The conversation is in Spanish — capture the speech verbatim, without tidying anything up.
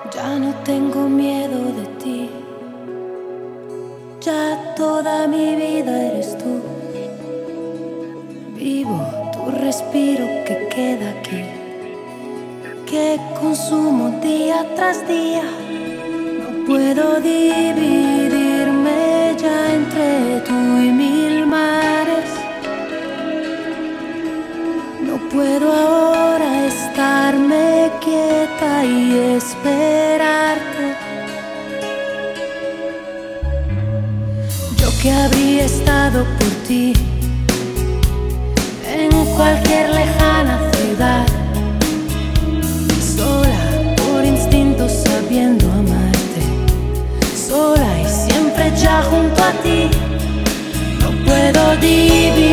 Ya no tengo miedo de ti, ya toda mi vida eres tú. Vivo tu respiro que queda aquí, que consumo día tras día. No puedo dividirme ya entre tú y mil mares. No puedo ahora estarme quieta y esperarte. Yo que habría estado por ti en cualquier lejana ciudad, sola por instinto sabiendo amarte, sola y siempre ya junto a ti. No puedo dividir